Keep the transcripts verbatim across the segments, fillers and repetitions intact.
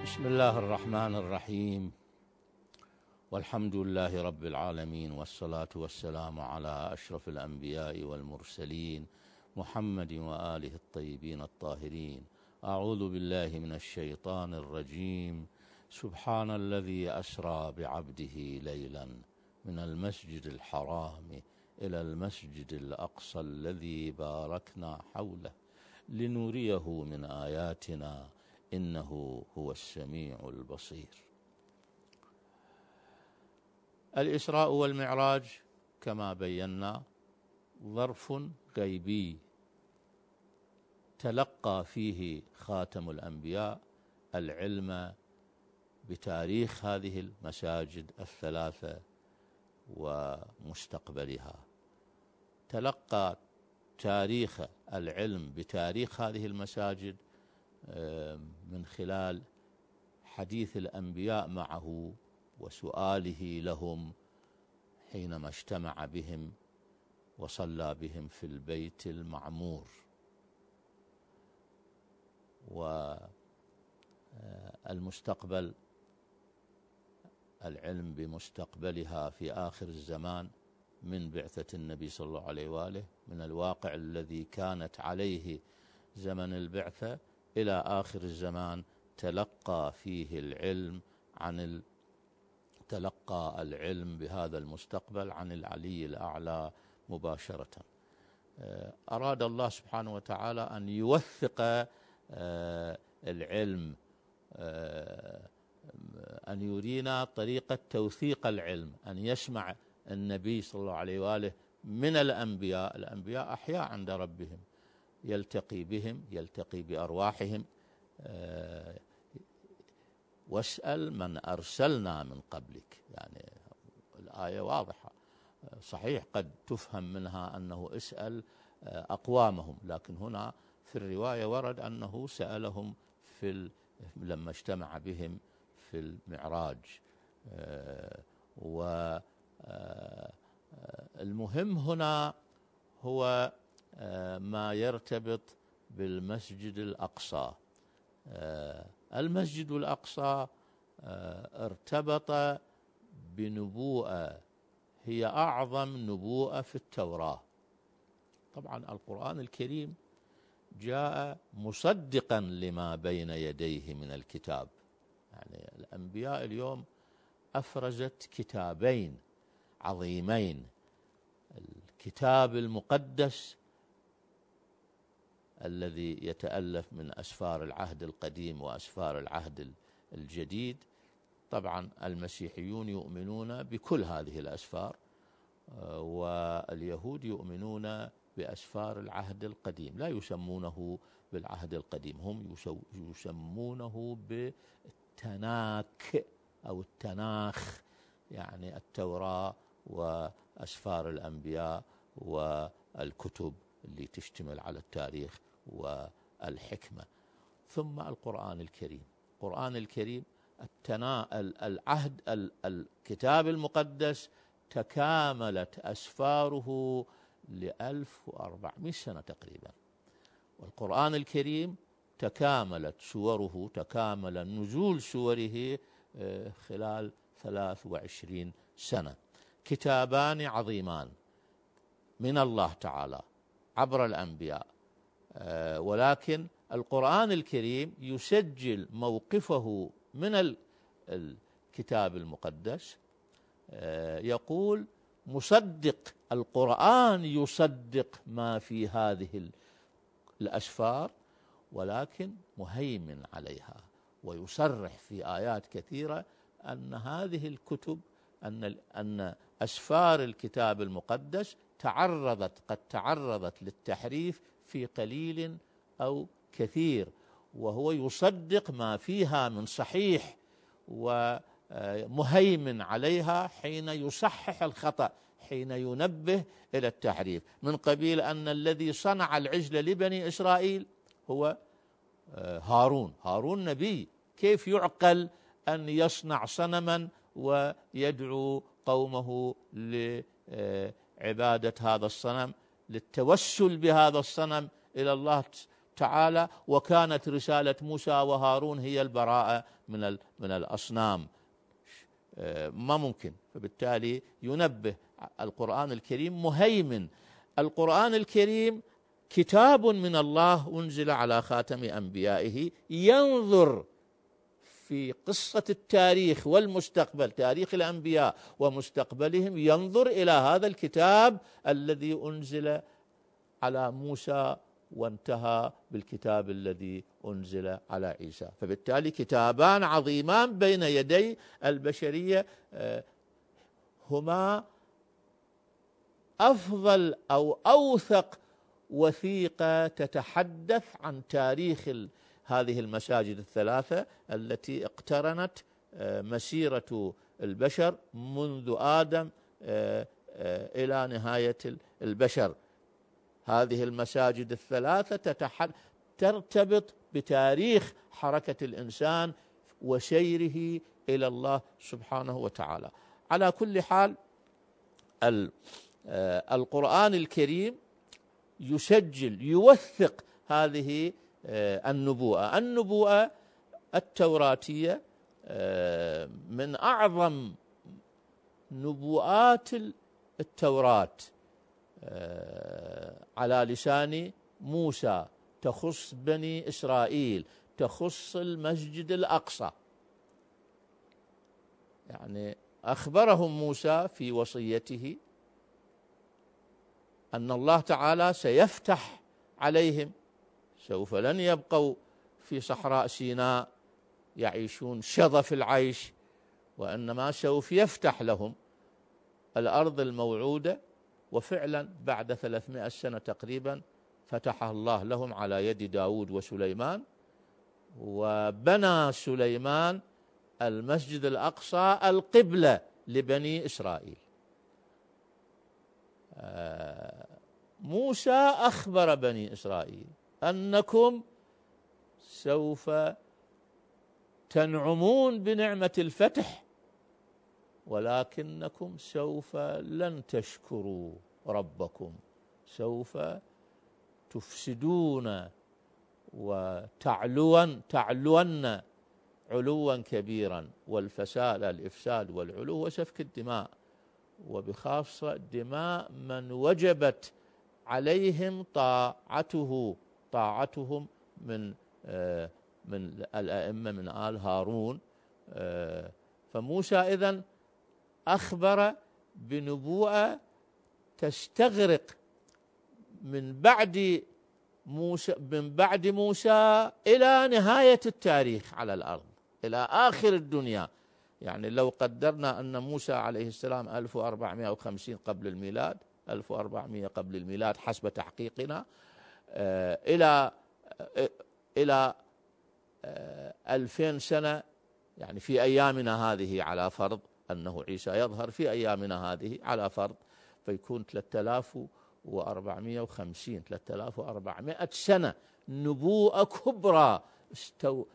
بسم الله الرحمن الرحيم، والحمد لله رب العالمين، والصلاة والسلام على أشرف الأنبياء والمرسلين محمد وآله الطيبين الطاهرين. أعوذ بالله من الشيطان الرجيم. سبحان الذي أسرى بعبده ليلا من المسجد الحرام إلى المسجد الأقصى الذي باركنا حوله لنريه من آياتنا إنه هو السميع البصير. الإسراء والمعراج كما بينا ظرف غيبي تلقى فيه خاتم الأنبياء العلم بتاريخ هذه المساجد الثلاثة ومستقبلها، تلقى تاريخ العلم بتاريخ هذه المساجد من خلال حديث الأنبياء معه وسؤاله لهم حينما اجتمع بهم وصلى بهم في البيت المعمور. والمستقبل العلم بمستقبلها في آخر الزمان من بعثة النبي صلى الله عليه وآله، من الواقع الذي كانت عليه زمن البعثة إلى آخر الزمان، تلقى فيه العلم عن ال... تلقى العلم بهذا المستقبل عن العلي الأعلى مباشرة. أراد الله سبحانه وتعالى أن يوثق العلم، أن يرينا طريقة توثيق العلم، أن يسمع النبي صلى الله عليه وآله من الأنبياء. الأنبياء أحياء عند ربهم، يلتقي بهم، يلتقي بأرواحهم. أه واسأل من أرسلنا من قبلك، يعني الآية واضحة. صحيح قد تفهم منها أنه اسأل أقوامهم، لكن هنا في الرواية ورد أنه سألهم في ال... لما اجتمع بهم في المعراج. أه والمهم هنا هو ما يرتبط بالمسجد الأقصى. المسجد الأقصى ارتبط بنبوءة هي أعظم نبوءة في التوراة. طبعا القرآن الكريم جاء مصدقا لما بين يديه من الكتاب، يعني الأنبياء اليوم أفرزت كتابين عظيمين: الكتاب المقدس الذي يتألف من أسفار العهد القديم وأسفار العهد الجديد. طبعا المسيحيون يؤمنون بكل هذه الأسفار، واليهود يؤمنون بأسفار العهد القديم، لا يسمونه بالعهد القديم، هم يسمونه بالتناك أو التناخ، يعني التوراة وأسفار الأنبياء والكتب اللي تشتمل على التاريخ والحكمة. ثم القرآن الكريم، القرآن الكريم التنا... العهد الكتاب المقدس تكاملت أسفاره لألف وأربعمائة سنة تقريبا، والقرآن الكريم تكاملت سوره، تكامل نزول سوره خلال ثلاث وعشرين سنة. كتابان عظيمان من الله تعالى عبر الأنبياء، ولكن القرآن الكريم يسجل موقفه من الكتاب المقدس. يقول مصدق، القرآن يصدق ما في هذه الأسفار، ولكن مهيمن عليها، ويصرح في آيات كثيرة أن هذه الكتب، أن أن أسفار الكتاب المقدس تعرضت قد تعرضت للتحريف في قليل أو كثير، وهو يصدق ما فيها من صحيح ومهيمن عليها حين يصحح الخطأ، حين ينبه إلى التحريف، من قبيل أن الذي صنع العجل لبني إسرائيل هو هارون. هارون نبي، كيف يعقل أن يصنع صنما ويدعو قومه لعبادة هذا الصنم، للتوسل بهذا الصنم إلى الله تعالى وكانت رسالة موسى وهارون هي البراءة من من الأصنام، ما ممكن. فبالتالي ينبه القرآن الكريم مهيمن. القرآن الكريم كتاب من الله أنزل على خاتم أنبيائه، ينظر في قصة التاريخ والمستقبل، تاريخ الأنبياء ومستقبلهم، ينظر إلى هذا الكتاب الذي أنزل على موسى وانتهى بالكتاب الذي أنزل على عيسى. فبالتالي كتابان عظيمان بين يدي البشرية، هما أفضل أو أوثق وثيقة تتحدث عن تاريخ هذه المساجد الثلاثة التي اقترنت مسيرة البشر منذ آدم إلى نهاية البشر. هذه المساجد الثلاثة ترتبط بتاريخ حركة الإنسان وسيره إلى الله سبحانه وتعالى. على كل حال، القرآن الكريم يسجل يوثق هذه النبوءة. النبوءة التوراتية من أعظم نبوءات التوراة على لسان موسى، تخص بني إسرائيل، تخص المسجد الأقصى. يعني أخبرهم موسى في وصيته أن الله تعالى سيفتح عليهم، سوف لن يبقوا في صحراء سيناء يعيشون شظف العيش، وإنما سوف يفتح لهم الأرض الموعودة. وفعلا بعد ثلاثمائة سنة تقريبا فتحها الله لهم على يد داود وسليمان، وبنى سليمان المسجد الأقصى القبلة لبني إسرائيل. موسى أخبر بني إسرائيل أنكم سوف تنعمون بنعمة الفتح، ولكنكم سوف لن تشكروا ربكم، سوف تفسدون وتعلون تعلون علوا كبيرا. والفساد الإفساد والعلو وسفك الدماء، وبخاصة دماء من وجبت عليهم طاعته طاعتهم من آه من الأئمة من آل هارون. آه فموسى إذن أخبر بنبوءة تستغرق من بعد موسى من بعد موسى إلى نهاية التاريخ على الأرض، إلى آخر الدنيا. يعني لو قدرنا أن موسى عليه السلام ألف وأربعمائة وخمسين قبل الميلاد، ألف وأربعمائة قبل الميلاد حسب تحقيقنا، آه إلى آه إلى آه ألفين سنة، يعني في أيامنا هذه على فرض أنه عيسى يظهر في أيامنا هذه على فرض، فيكون ثلاثة آلاف وأربعمائة وخمسين ثلاثة آلاف وأربعمائة سنة نبوءة كبرى استو...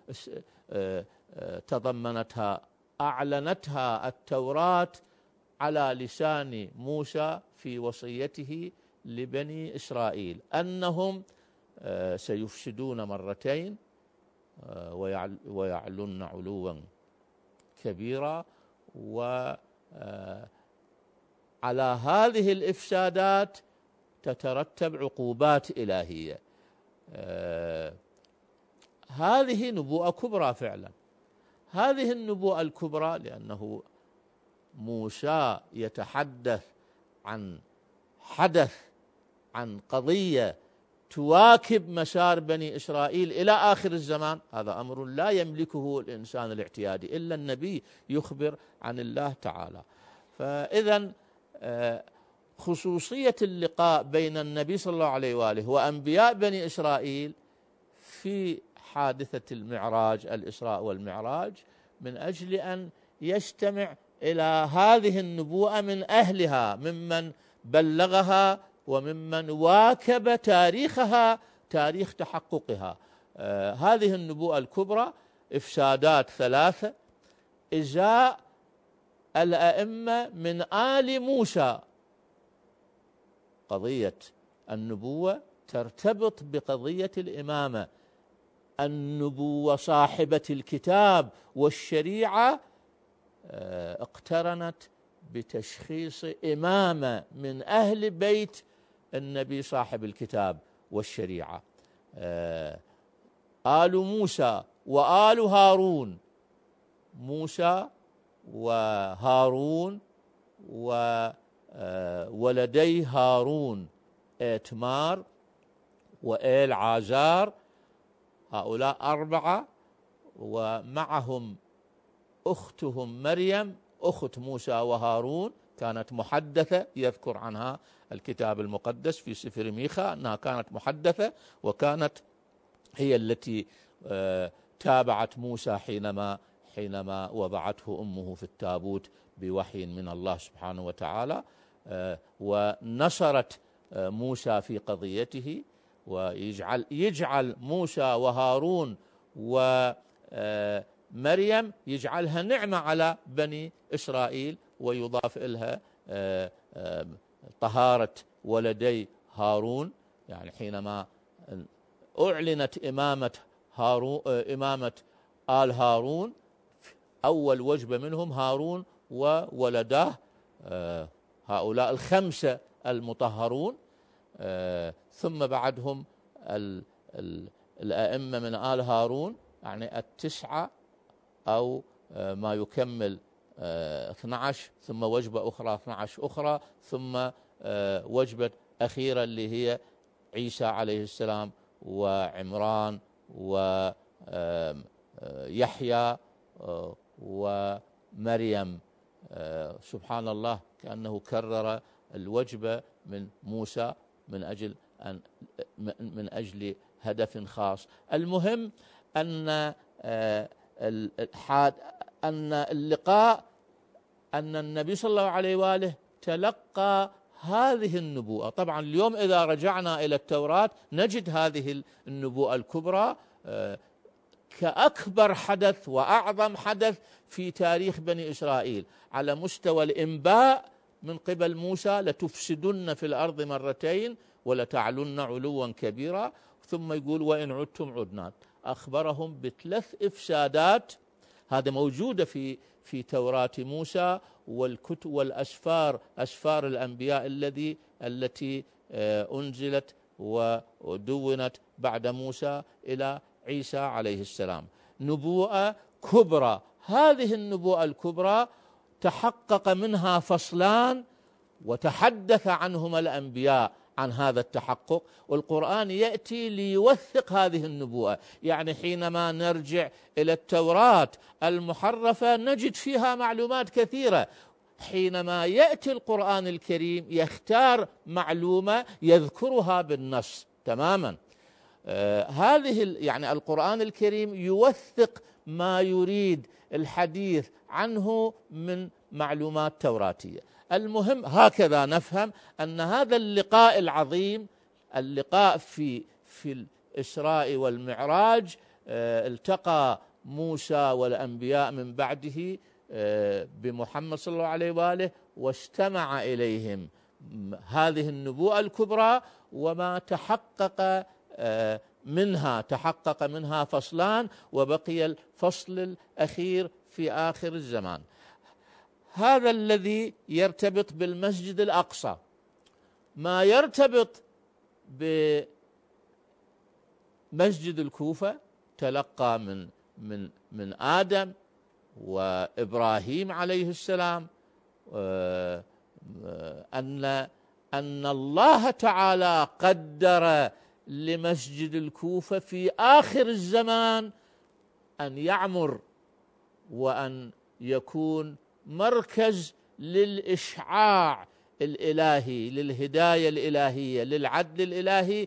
تضمنتها أعلنتها التوراة على لسان موسى في وصيته لبني إسرائيل أنهم سيفسدون مرتين ويعلن علوا كبيرا. وعلى هذه الإفسادات تترتب عقوبات إلهية. هذه نبوءة كبرى فعلا. هذه النبوءة الكبرى لأنه موسى يتحدث عن حدث، عن قضية تواكب مسار بني إسرائيل إلى آخر الزمان. هذا أمر لا يملكه الإنسان الاعتيادي، إلا النبي يخبر عن الله تعالى. فإذا خصوصية اللقاء بين النبي صلى الله عليه وآله وأنبياء بني إسرائيل في حادثة المعراج، الإسراء والمعراج، من أجل أن يستمع إلى هذه النبوءة من أهلها، ممن بلغها وممن واكب تاريخها، تاريخ تحققها. آه هذه النبوءة الكبرى إفسادات ثلاثة إزاء الأئمة من آل موسى. قضية النبوة ترتبط بقضية الإمامة. النبوة صاحبة الكتاب والشريعة اقترنت بتشخيص إمامة من أهل بيت النبي صاحب الكتاب والشريعة، آل موسى وآل هارون، موسى وهارون وولدي هارون إتمار وإل عازار، هؤلاء أربعة، ومعهم أختهم مريم أخت موسى وهارون، كانت محدثة، يذكر عنها الكتاب المقدس في سفر ميخا أنها كانت محدثة، وكانت هي التي تابعت موسى حينما حينما وضعته أمه في التابوت بوحي من الله سبحانه وتعالى، ونصرت موسى في قضيته، ويجعل يجعل موسى وهارون ومريم يجعلها نعمة على بني إسرائيل، ويضاف إلها طهارة ولدي هارون. يعني حينما أعلنت إمامة هارون إمامة آل هارون، أول وجبة منهم هارون وولداه، هؤلاء الخمسة المطهرون، ثم بعدهم ال ال الأئمة من آل هارون، يعني التسعة أو ما يكمل اثني عشر، ثم وجبة أخرى اثني عشر أخرى، ثم وجبة أخيرة اللي هي عيسى عليه السلام وعمران ويحيى ومريم. سبحان الله، كأنه كرر الوجبة من موسى من أجل أن من أجل هدف خاص. المهم أن أن اللقاء أن النبي صلى الله عليه وآله تلقى هذه النبوءة. طبعا اليوم إذا رجعنا إلى التوراة نجد هذه النبوءة الكبرى كأكبر حدث وأعظم حدث في تاريخ بني إسرائيل على مستوى الإنباء من قبل موسى: لتفسدن في الأرض مرتين ولتعلن علوا كبيرا. ثم يقول: وإن عدتم عدنا. أخبرهم بثلاث إفسادات، هذا موجودة في في توراة موسى والكتب والأسفار، أسفار الأنبياء الذي التي أنزلت ودونت بعد موسى إلى عيسى عليه السلام. نبوءة كبرى. هذه النبوءة الكبرى تحقق منها فصلان وتحدث عنهما الأنبياء عن هذا التحقق، والقرآن يأتي ليوثق هذه النبوءة. يعني حينما نرجع إلى التوراة المحرفة نجد فيها معلومات كثيرة، حينما يأتي القرآن الكريم يختار معلومة يذكرها بالنص تماما. آه هذه يعني القرآن الكريم يوثق ما يريد الحديث عنه من معلومات توراتية. المهم هكذا نفهم أن هذا اللقاء العظيم، اللقاء في في الإسراء والمعراج، آه التقى موسى والأنبياء من بعده آه بمحمد صلى الله عليه وآله، واستمع إليهم هذه النبوءة الكبرى وما تحقق آه منها تحقق منها فصلان، وبقي الفصل الأخير في آخر الزمان. هذا الذي يرتبط بالمسجد الأقصى. ما يرتبط بمسجد الكوفة تلقى من من من آدم وإبراهيم عليه السلام أن أن الله تعالى قدر لمسجد الكوفة في آخر الزمان أن يعمر وأن يكون مركز للإشعاع الإلهي، للهداية الإلهية، للعدل الإلهي،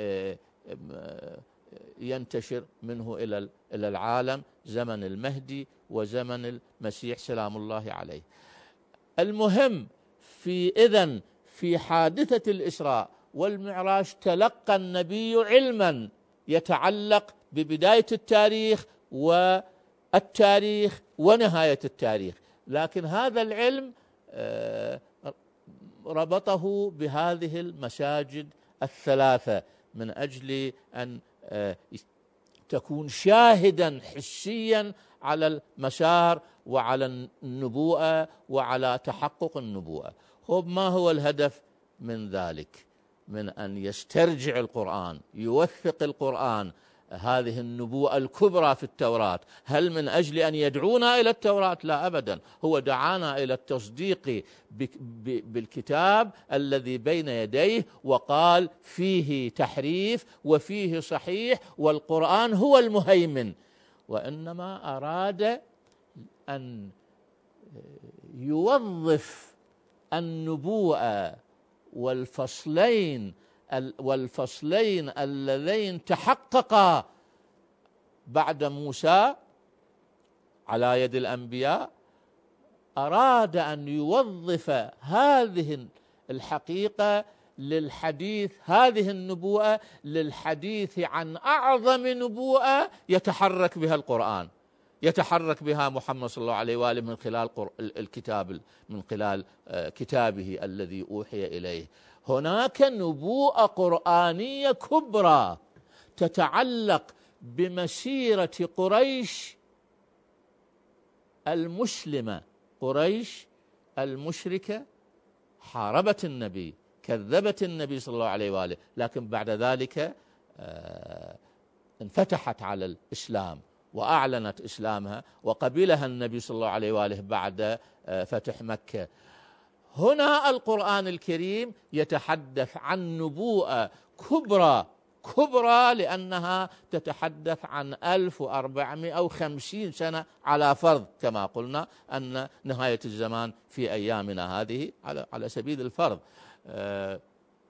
ينتشر منه إلى إلى العالم زمن المهدي وزمن المسيح سلام الله عليه. المهم في إذن في حادثة الإسراء والمعراج تلقى النبي علما يتعلق ببداية التاريخ والتاريخ ونهاية التاريخ، لكن هذا العلم ربطه بهذه المساجد الثلاثة، من أجل أن تكون شاهدا حسيا على المسار وعلى النبوءة وعلى تحقق النبوءة. خب ما هو الهدف من ذلك؟ من أن يسترجع القرآن، يوثق القرآن هذه النبوءة الكبرى في التوراة. هل من أجل أن يدعونا إلى التوراة؟ لا أبدا، هو دعانا إلى التصديق بالكتاب الذي بين يديه، وقال فيه تحريف وفيه صحيح والقرآن هو المهيمن. وإنما أراد أن يوظف النبوءة والفصلين والفصلين اللذين تحققا بعد موسى على يد الأنبياء، أراد أن يوظف هذه الحقيقة للحديث، هذه النبوءة للحديث عن أعظم نبوءة يتحرك بها القرآن، يتحرك بها محمد صلى الله عليه وآله من خلال الكتاب، من خلال كتابه الذي أوحي إليه. هناك نبوءة قرآنية كبرى تتعلق بمسيرة قريش المسلمة. قريش المشركة حاربت النبي، كذبت النبي صلى الله عليه وآله، لكن بعد ذلك انفتحت على الإسلام وأعلنت إسلامها وقبلها النبي صلى الله عليه وآله بعد فتح مكة. هنا القرآن الكريم يتحدث عن نبوءة كبرى كبرى لأنها تتحدث عن ألف وأربعمائة وخمسين سنة على فرض، كما قلنا أن نهاية الزمان في أيامنا هذه على على سبيل الفرض. أه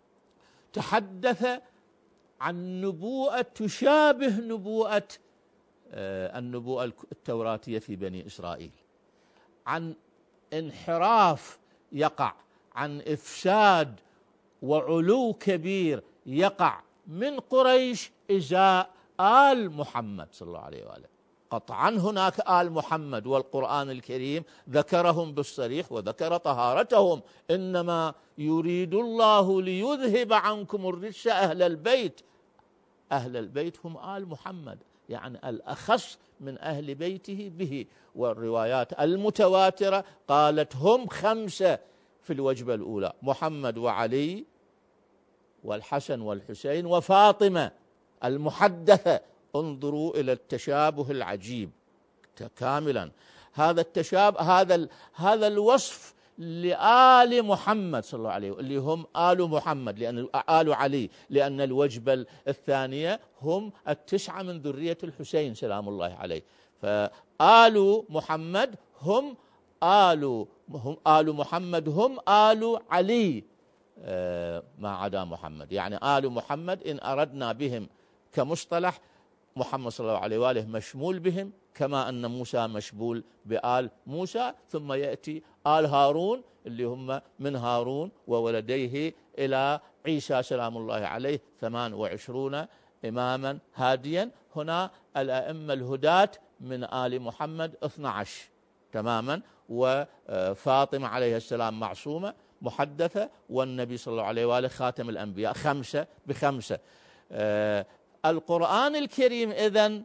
تحدث عن نبوءة تشابه نبوءة أه النبوءة التوراتية في بني إسرائيل، عن انحراف يقع، عن إفساد وعلو كبير يقع من قريش إزاء آل محمد صلى الله عليه وآله. قطعا هناك آل محمد، والقرآن الكريم ذكرهم بالصريح وذكر طهارتهم. إنما يريد الله ليذهب عنكم الرجس أهل البيت. أهل البيت هم آل محمد، يعني الأخص من أهل بيته به. والروايات المتواترة قالت هم خمسة في الوجبة الأولى: محمد وعلي والحسن والحسين وفاطمة المحدثة. انظروا إلى التشابه العجيب كاملا. هذا التشابه، هذا هذا الوصف لآل محمد صلى الله عليه وسلم، اللي هم آل محمد، لأن آل علي، لأن الوجبة الثانية هم التسعة من ذرية الحسين سلام الله عليه. فآل محمد هم آل هم آل محمد هم آل علي ما عدا محمد، يعني آل محمد إن أردنا بهم كمصطلح محمد صلى الله عليه وآله مشمول بهم، كما أن موسى مشمول بآل موسى. ثم يأتي آل هارون اللي هم من هارون وولديه إلى عيسى سلام الله عليه، ثمان وعشرون إماما هاديا. هنا الأئمة الهداة من آل محمد اثنى عشر تماما، وفاطمة عليه السلام معصومة محدثة، والنبي صلى الله عليه وآله خاتم الأنبياء، خمسة بخمسة. آه القرآن الكريم إذن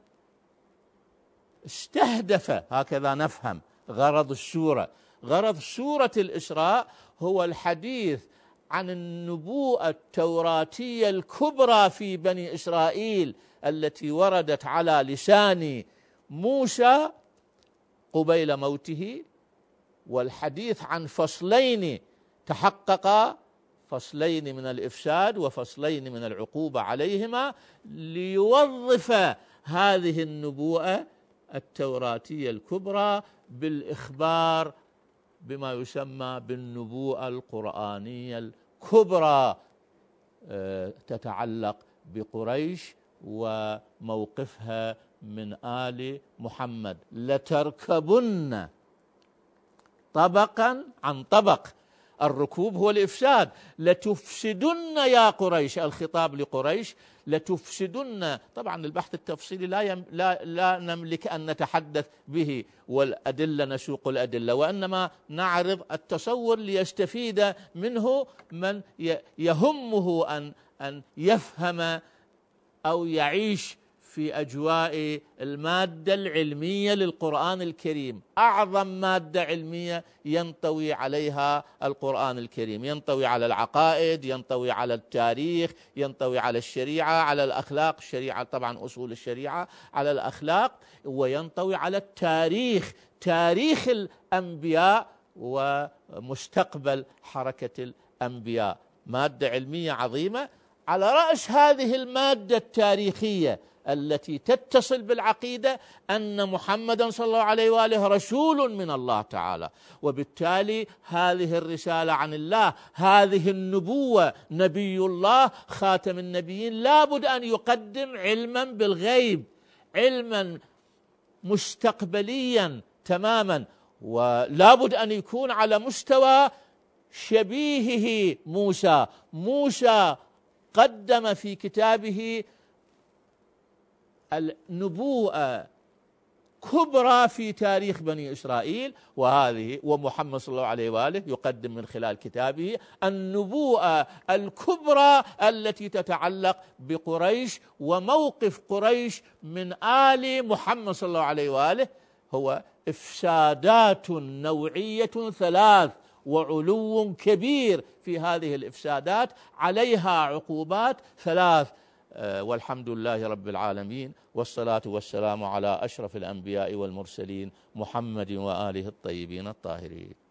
استهدف، هكذا نفهم غرض السورة. غرض سورة الإسراء هو الحديث عن النبوءة التوراتية الكبرى في بني إسرائيل التي وردت على لسان موسى قبيل موته، والحديث عن فصلين تحققا، فصلين من الإفساد وفصلين من العقوبة عليهما، ليوظف هذه النبوءة التوراتية الكبرى بالإخبار بما يسمى بالنبوءة القرآنية الكبرى تتعلق بقريش وموقفها من آل محمد. لتركبن طبقا عن طبق، الركوب هو الإفساد. لتفسدن يا قريش، الخطاب لقريش، لتفسدن. طبعا البحث التفصيلي لا, يم لا, لا نملك أن نتحدث به، والأدلة نسوق الأدلة، وإنما نعرض التصور ليستفيد منه من يهمه أن أن يفهم أو يعيش في أجواء المادة العلمية للقرآن الكريم. أعظم مادة علمية ينطوي عليها القرآن الكريم، ينطوي على العقائد، ينطوي على التاريخ، ينطوي على الشريعة، على الأخلاق، الشريعة طبعا أصول الشريعة، على الأخلاق، وينطوي على التاريخ، تاريخ الأنبياء ومستقبل حركة الأنبياء. مادة علمية عظيمة. على رأس هذه المادة التاريخية التي تتصل بالعقيدة أن محمدا صلى الله عليه وآله رسول من الله تعالى، وبالتالي هذه الرسالة عن الله، هذه النبوة، نبي الله خاتم النبيين، لابد أن يقدم علما بالغيب، علما مستقبليا تماما، ولابد أن يكون على مستوى شبيهه موسى. موسى قدم في كتابه النبوءة كبرى في تاريخ بني إسرائيل، وهذه ومحمد صلى الله عليه وآله يقدم من خلال كتابه النبوءة الكبرى التي تتعلق بقريش وموقف قريش من آل محمد صلى الله عليه وآله. هو إفسادات نوعية ثلاث وعلو كبير في هذه الإفسادات، عليها عقوبات ثلاث. والحمد لله رب العالمين، والصلاة والسلام على أشرف الأنبياء والمرسلين محمد وآله الطيبين الطاهرين.